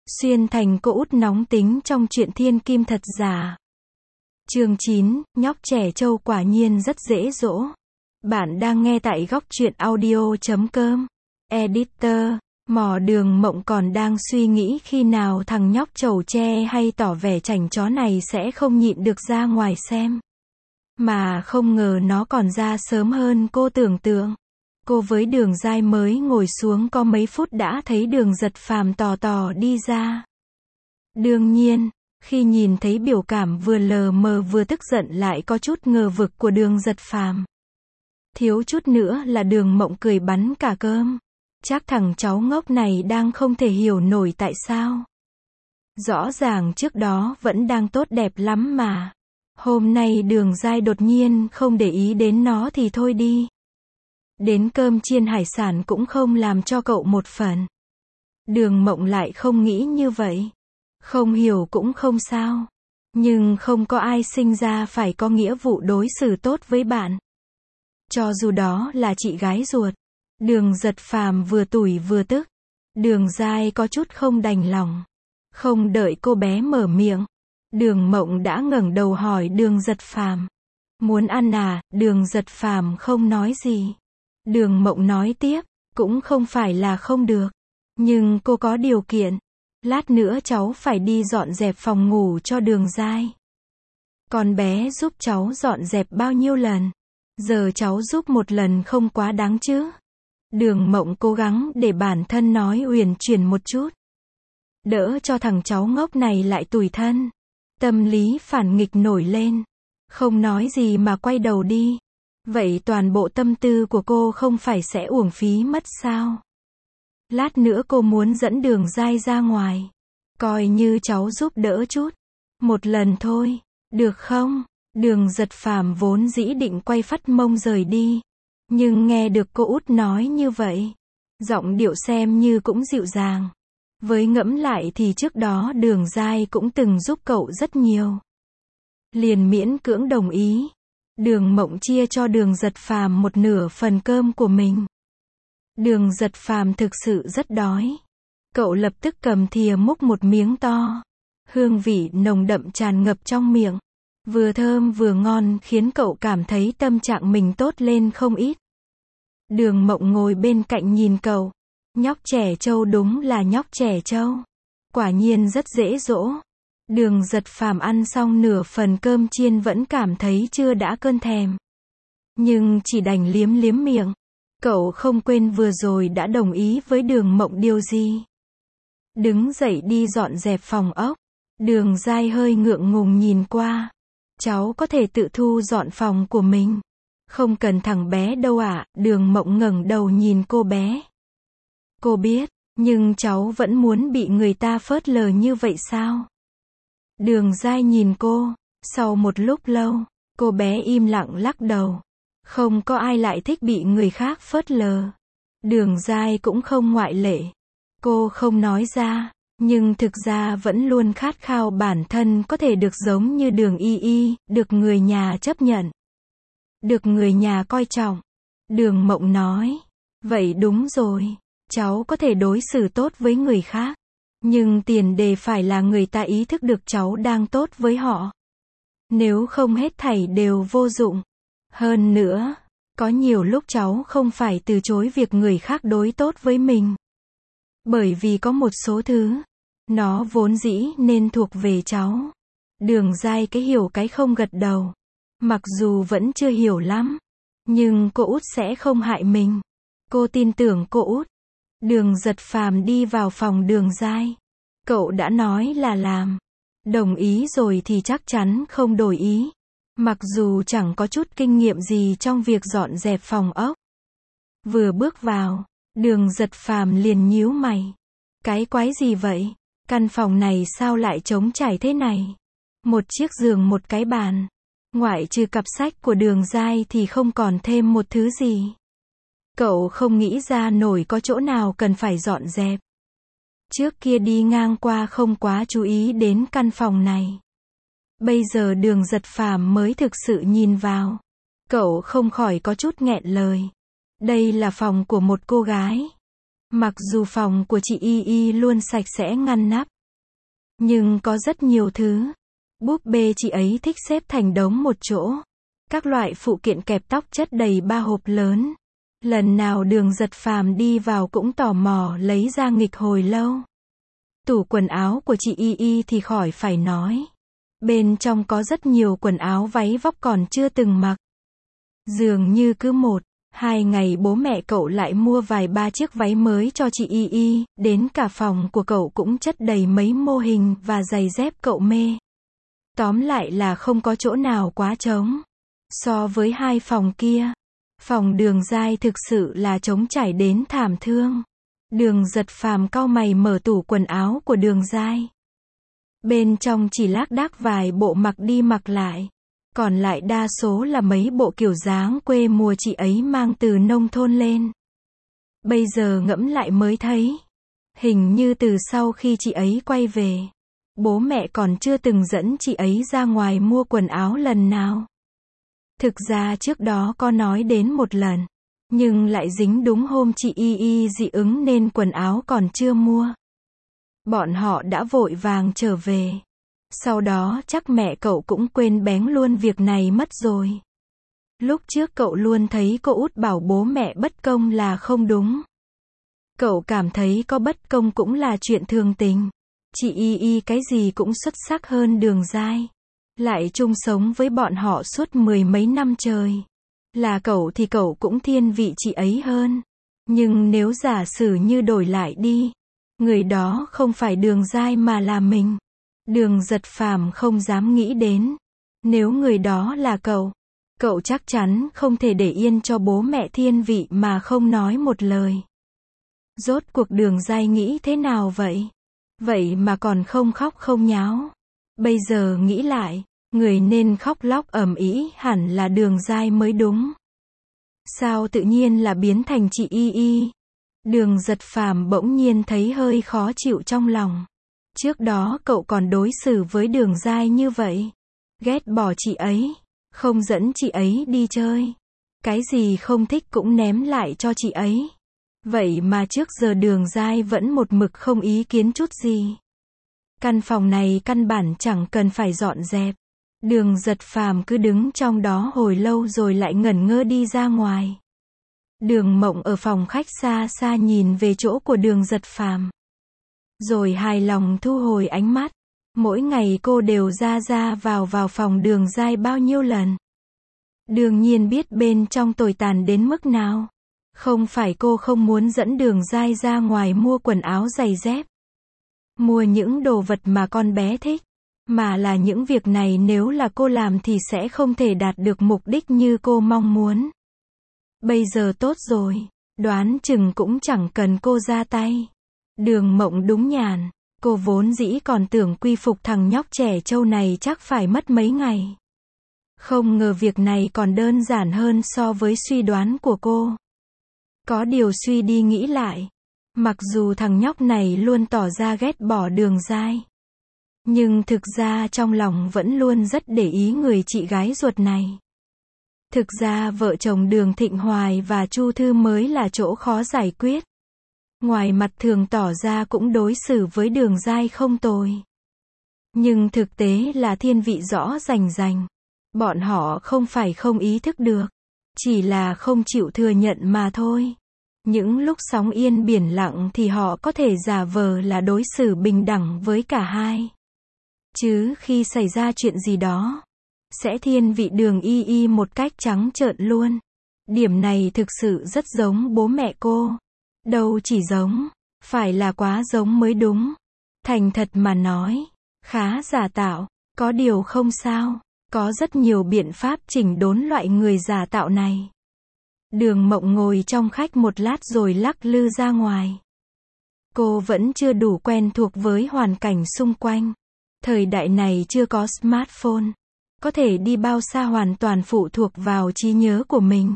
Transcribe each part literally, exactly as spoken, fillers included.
Xuyên thành cô út nóng tính trong truyện thiên kim thật giả. Chương chín, nhóc trẻ trâu quả nhiên rất dễ dỗ. Bạn đang nghe tại góc truyện audio chấm com. Editor, Mò Đường Mộng còn đang suy nghĩ khi nào thằng nhóc trầu tre hay tỏ vẻ chảnh chó này sẽ không nhịn được ra ngoài xem. Mà không ngờ nó còn ra sớm hơn cô tưởng tượng. Cô với Đường Giai mới ngồi xuống có mấy phút đã thấy Đường Giật Phàm tò tò đi ra. Đương nhiên, khi nhìn thấy biểu cảm vừa lờ mờ vừa tức giận lại có chút ngờ vực của Đường Giật Phàm, thiếu chút nữa là Đường Mộng cười bắn cả cơm. Chắc thằng cháu ngốc này đang không thể hiểu nổi tại sao. Rõ ràng trước đó vẫn đang tốt đẹp lắm mà. Hôm nay Đường Giai đột nhiên không để ý đến nó thì thôi đi. Đến cơm chiên hải sản cũng không làm cho cậu một phần. Đường Mộng lại không nghĩ như vậy. Không hiểu cũng không sao. Nhưng không có ai sinh ra phải có nghĩa vụ đối xử tốt với bạn. Cho dù đó là chị gái ruột. Đường Giật Phàm vừa tủi vừa tức. Đường Giai có chút không đành lòng. Không đợi cô bé mở miệng, Đường Mộng đã ngẩng đầu hỏi Đường Giật Phàm. Muốn ăn à? Đường Giật Phàm không nói gì. Đường Mộng nói tiếp, cũng không phải là không được. Nhưng cô có điều kiện. Lát nữa cháu phải đi dọn dẹp phòng ngủ cho Đường Giai. Con bé giúp cháu dọn dẹp bao nhiêu lần? Giờ cháu giúp một lần không quá đáng chứ? Đường Mộng cố gắng để bản thân nói uyển chuyển một chút. Đỡ cho thằng cháu ngốc này lại tủi thân. Tâm lý phản nghịch nổi lên. Không nói gì mà quay đầu đi. Vậy toàn bộ tâm tư của cô không phải sẽ uổng phí mất sao? Lát nữa cô muốn dẫn Đường Giai ra ngoài. Coi như cháu giúp đỡ chút. Một lần thôi, được không? Đường Giật Phàm vốn dĩ định quay phắt mông rời đi. Nhưng nghe được cô út nói như vậy, giọng điệu xem như cũng dịu dàng. Với ngẫm lại thì trước đó Đường Giai cũng từng giúp cậu rất nhiều. Liền miễn cưỡng đồng ý. Đường Mộng chia cho Đường Giật Phàm một nửa phần cơm của mình. Đường Giật Phàm thực sự rất đói. Cậu lập tức cầm thìa múc một miếng to. Hương vị nồng đậm tràn ngập trong miệng. Vừa thơm vừa ngon khiến cậu cảm thấy tâm trạng mình tốt lên không ít. Đường Mộng ngồi bên cạnh nhìn cậu. Nhóc trẻ trâu đúng là nhóc trẻ trâu. Quả nhiên rất dễ dỗ. Đường Giật Phàm ăn xong nửa phần cơm chiên vẫn cảm thấy chưa đã cơn thèm. Nhưng chỉ đành liếm liếm miệng. Cậu không quên vừa rồi đã đồng ý với Đường Mộng điều gì. Đứng dậy đi dọn dẹp phòng ốc. Đường Giai hơi ngượng ngùng nhìn qua. Cháu có thể tự thu dọn phòng của mình. Không cần thằng bé đâu ạ. Đường Mộng ngẩng đầu nhìn cô bé. Cô biết, nhưng cháu vẫn muốn bị người ta phớt lờ như vậy sao? Đường Giai nhìn cô. Sau một lúc lâu, cô bé im lặng lắc đầu. Không có ai lại thích bị người khác phớt lờ. Đường Giai cũng không ngoại lệ. Cô không nói ra, nhưng thực ra vẫn luôn khát khao bản thân có thể được giống như Đường Y Y, được người nhà chấp nhận. Được người nhà coi trọng. Đường Mộng nói. Vậy đúng rồi. Cháu có thể đối xử tốt với người khác. Nhưng tiền đề phải là người ta ý thức được cháu đang tốt với họ. Nếu không hết thảy đều vô dụng. Hơn nữa, có nhiều lúc cháu không phải từ chối việc người khác đối tốt với mình. Bởi vì có một số thứ, nó vốn dĩ nên thuộc về cháu. Đường Giai cái hiểu cái không gật đầu. Mặc dù vẫn chưa hiểu lắm, nhưng cô út sẽ không hại mình. Cô tin tưởng cô út. Đường Giật Phàm đi vào phòng Đường Giai. Cậu đã nói là làm. Đồng ý rồi thì chắc chắn không đổi ý. Mặc dù chẳng có chút kinh nghiệm gì trong việc dọn dẹp phòng ốc. Vừa bước vào, Đường Giật Phàm liền nhíu mày. Cái quái gì vậy? Căn phòng này sao lại trống trải thế này? Một chiếc giường một cái bàn. Ngoại trừ cặp sách của Đường Giai thì không còn thêm một thứ gì. Cậu không nghĩ ra nổi có chỗ nào cần phải dọn dẹp. Trước kia đi ngang qua không quá chú ý đến căn phòng này. Bây giờ Đường Giật Phàm mới thực sự nhìn vào. Cậu không khỏi có chút nghẹn lời. Đây là phòng của một cô gái. Mặc dù phòng của chị Y Y luôn sạch sẽ ngăn nắp, nhưng có rất nhiều thứ. Búp bê chị ấy thích xếp thành đống một chỗ. Các loại phụ kiện kẹp tóc chất đầy ba hộp lớn. Lần nào Đường Giật Phàm đi vào cũng tò mò lấy ra nghịch hồi lâu. Tủ quần áo của chị Y Y thì khỏi phải nói. Bên trong có rất nhiều quần áo váy vóc còn chưa từng mặc. Dường như cứ một, hai ngày bố mẹ cậu lại mua vài ba chiếc váy mới cho chị Y Y, đến cả phòng của cậu cũng chất đầy mấy mô hình và giày dép cậu mê. Tóm lại là không có chỗ nào quá trống. So với hai phòng kia, phòng Đường Giai thực sự là trống trải đến thảm thương. Đường Giật Phàm cau mày mở tủ quần áo của Đường Giai. Bên trong chỉ lác đác vài bộ mặc đi mặc lại. Còn lại đa số là mấy bộ kiểu dáng quê mùa chị ấy mang từ nông thôn lên. Bây giờ ngẫm lại mới thấy, hình như từ sau khi chị ấy quay về, bố mẹ còn chưa từng dẫn chị ấy ra ngoài mua quần áo lần nào. Thực ra trước đó có nói đến một lần, nhưng lại dính đúng hôm chị Y Y dị ứng nên quần áo còn chưa mua. Bọn họ đã vội vàng trở về. Sau đó chắc mẹ cậu cũng quên bén luôn việc này mất rồi. Lúc trước cậu luôn thấy cô út bảo bố mẹ bất công là không đúng. Cậu cảm thấy có bất công cũng là chuyện thường tình. Chị Y Y cái gì cũng xuất sắc hơn Đường Giai. Lại chung sống với bọn họ suốt mười mấy năm trời. Là cậu thì cậu cũng thiên vị chị ấy hơn. Nhưng nếu giả sử như đổi lại đi, người đó không phải Đường Giai mà là mình. Đường Giật Phàm không dám nghĩ đến. Nếu người đó là cậu, cậu chắc chắn không thể để yên cho bố mẹ thiên vị mà không nói một lời. Rốt cuộc Đường Giai nghĩ thế nào vậy? Vậy mà còn không khóc không nháo. Bây giờ nghĩ lại, người nên khóc lóc ầm ĩ hẳn là Đường Giai mới đúng. Sao tự nhiên là biến thành chị Y Y? Đường Giật Phàm bỗng nhiên thấy hơi khó chịu trong lòng. Trước đó cậu còn đối xử với Đường Giai như vậy. Ghét bỏ chị ấy, không dẫn chị ấy đi chơi. Cái gì không thích cũng ném lại cho chị ấy. Vậy mà trước giờ Đường Giai vẫn một mực không ý kiến chút gì. Căn phòng này căn bản chẳng cần phải dọn dẹp. Đường Giật Phàm cứ đứng trong đó hồi lâu rồi lại ngẩn ngơ đi ra ngoài. Đường Mộng ở phòng khách xa xa nhìn về chỗ của Đường Giật Phàm. Rồi hài lòng thu hồi ánh mắt. Mỗi ngày cô đều ra ra vào vào phòng Đường Giai bao nhiêu lần. Đương nhiên biết bên trong tồi tàn đến mức nào. Không phải cô không muốn dẫn Đường Giai ra ngoài mua quần áo giày dép, mua những đồ vật mà con bé thích, mà là những việc này nếu là cô làm thì sẽ không thể đạt được mục đích như cô mong muốn. Bây giờ tốt rồi, đoán chừng cũng chẳng cần cô ra tay. Đường Mộng đúng nhàn, cô vốn dĩ còn tưởng quy phục thằng nhóc trẻ trâu này chắc phải mất mấy ngày. Không ngờ việc này còn đơn giản hơn so với suy đoán của cô. Có điều suy đi nghĩ lại, mặc dù thằng nhóc này luôn tỏ ra ghét bỏ Đường Giai, nhưng thực ra trong lòng vẫn luôn rất để ý người chị gái ruột này. Thực ra vợ chồng Đường Thịnh Hoài và Chu Thư mới là chỗ khó giải quyết. Ngoài mặt thường tỏ ra cũng đối xử với Đường Giai không tồi, nhưng thực tế là thiên vị rõ rành rành. Bọn họ không phải không ý thức được, chỉ là không chịu thừa nhận mà thôi. Những lúc sóng yên biển lặng thì họ có thể giả vờ là đối xử bình đẳng với cả hai. Chứ khi xảy ra chuyện gì đó, sẽ thiên vị Đường Y Y một cách trắng trợn luôn. Điểm này thực sự rất giống bố mẹ cô. Đâu chỉ giống, phải là quá giống mới đúng. Thành thật mà nói, khá giả tạo, có điều không sao, có rất nhiều biện pháp chỉnh đốn loại người giả tạo này. Đường Mộng ngồi trong khách một lát rồi lắc lư ra ngoài. Cô vẫn chưa đủ quen thuộc với hoàn cảnh xung quanh. Thời đại này chưa có smartphone, có thể đi bao xa hoàn toàn phụ thuộc vào trí nhớ của mình.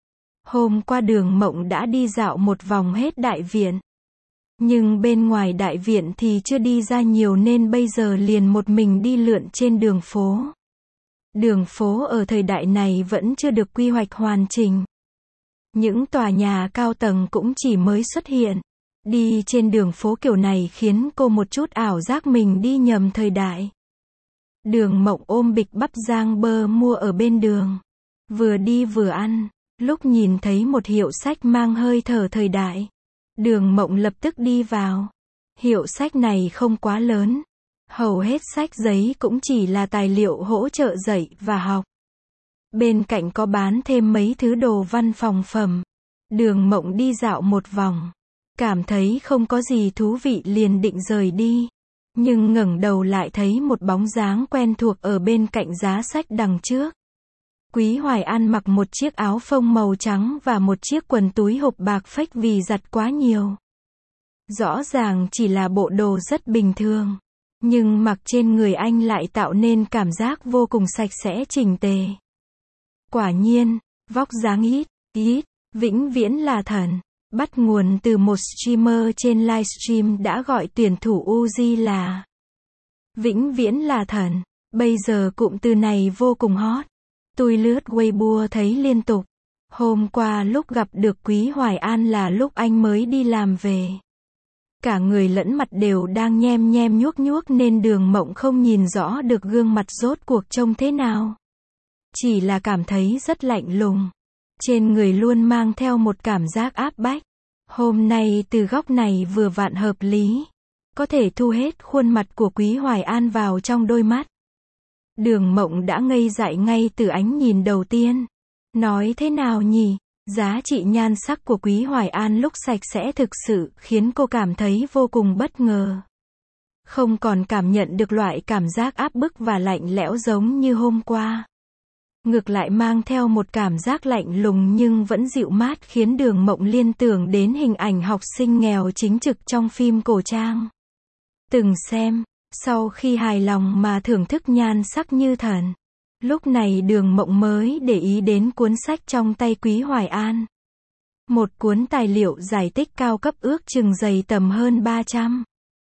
Hôm qua Đường Mộng đã đi dạo một vòng hết đại viện. Nhưng bên ngoài đại viện thì chưa đi ra nhiều nên bây giờ liền một mình đi lượn trên đường phố. Đường phố ở thời đại này vẫn chưa được quy hoạch hoàn chỉnh. Những tòa nhà cao tầng cũng chỉ mới xuất hiện. Đi trên đường phố kiểu này khiến cô một chút ảo giác mình đi nhầm thời đại. Đường Mộng ôm bịch bắp Giang Bơ mua ở bên đường. Vừa đi vừa ăn, lúc nhìn thấy một hiệu sách mang hơi thở thời đại. Đường Mộng lập tức đi vào. Hiệu sách này không quá lớn. Hầu hết sách giấy cũng chỉ là tài liệu hỗ trợ dạy và học. Bên cạnh có bán thêm mấy thứ đồ văn phòng phẩm. Đường Mộng đi dạo một vòng. Cảm thấy không có gì thú vị liền định rời đi. Nhưng ngẩng đầu lại thấy một bóng dáng quen thuộc ở bên cạnh giá sách đằng trước. Quý Hoài An mặc một chiếc áo phông màu trắng và một chiếc quần túi hộp bạc phách vì giặt quá nhiều. Rõ ràng chỉ là bộ đồ rất bình thường. Nhưng mặc trên người anh lại tạo nên cảm giác vô cùng sạch sẽ chỉnh tề. Quả nhiên, vóc dáng ít, ít, vĩnh viễn là thần. Bắt nguồn từ một streamer trên livestream đã gọi tuyển thủ Uzi là vĩnh viễn là thần. Bây giờ cụm từ này vô cùng hot. Tôi lướt Weibo thấy liên tục. Hôm qua lúc gặp được Quý Hoài An là lúc anh mới đi làm về. Cả người lẫn mặt đều đang nhem nhem nhuốc nhuốc nên Đường Mộng không nhìn rõ được gương mặt rốt cuộc trông thế nào. Chỉ là cảm thấy rất lạnh lùng. Trên người luôn mang theo một cảm giác áp bách. Hôm nay từ góc này vừa vặn hợp lý. Có thể thu hết khuôn mặt của Quý Hoài An vào trong đôi mắt. Đường Mộng đã ngây dại ngay từ ánh nhìn đầu tiên. Nói thế nào nhỉ? Giá trị nhan sắc của Quý Hoài An lúc sạch sẽ thực sự khiến cô cảm thấy vô cùng bất ngờ. Không còn cảm nhận được loại cảm giác áp bức và lạnh lẽo giống như hôm qua. Ngược lại mang theo một cảm giác lạnh lùng nhưng vẫn dịu mát khiến Đường Mộng liên tưởng đến hình ảnh học sinh nghèo chính trực trong phim cổ trang. Từng xem, sau khi hài lòng mà thưởng thức nhan sắc như thần. Lúc này Đường Mộng mới để ý đến cuốn sách trong tay Quý Hoài An. Một cuốn tài liệu giải tích cao cấp ước chừng dày tầm hơn ba trăm,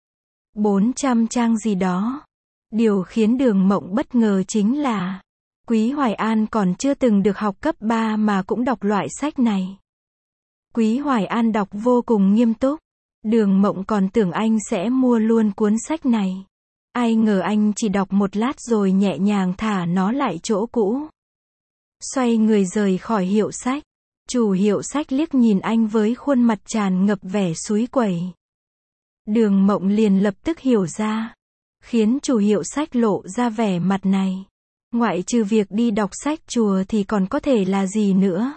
bốn trăm trang gì đó. Điều khiến Đường Mộng bất ngờ chính là Quý Hoài An còn chưa từng được học cấp ba mà cũng đọc loại sách này. Quý Hoài An đọc vô cùng nghiêm túc. Đường Mộng còn tưởng anh sẽ mua luôn cuốn sách này. Ai ngờ anh chỉ đọc một lát rồi nhẹ nhàng thả nó lại chỗ cũ. Xoay người rời khỏi hiệu sách. Chủ hiệu sách liếc nhìn anh với khuôn mặt tràn ngập vẻ súy quẩy. Đường Mộng liền lập tức hiểu ra. Khiến chủ hiệu sách lộ ra vẻ mặt này. Ngoại trừ việc đi đọc sách chùa thì còn có thể là gì nữa.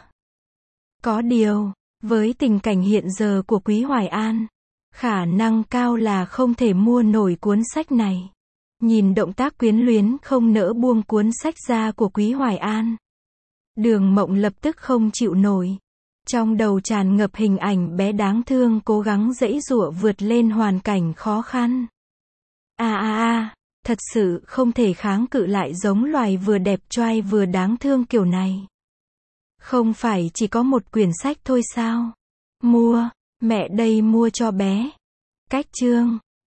Có điều, với tình cảnh hiện giờ của Quý Hoài An, khả năng cao là không thể mua nổi cuốn sách này. Nhìn động tác quyến luyến không nỡ buông cuốn sách ra của Quý Hoài An. Đường Mộng lập tức không chịu nổi. Trong đầu tràn ngập hình ảnh bé đáng thương cố gắng giãy giụa vượt lên hoàn cảnh khó khăn. A a a, thật sự không thể kháng cự lại giống loài vừa đẹp trai vừa đáng thương kiểu này. Không phải chỉ có một quyển sách thôi sao? Mua, mẹ đây mua cho bé. Cách chương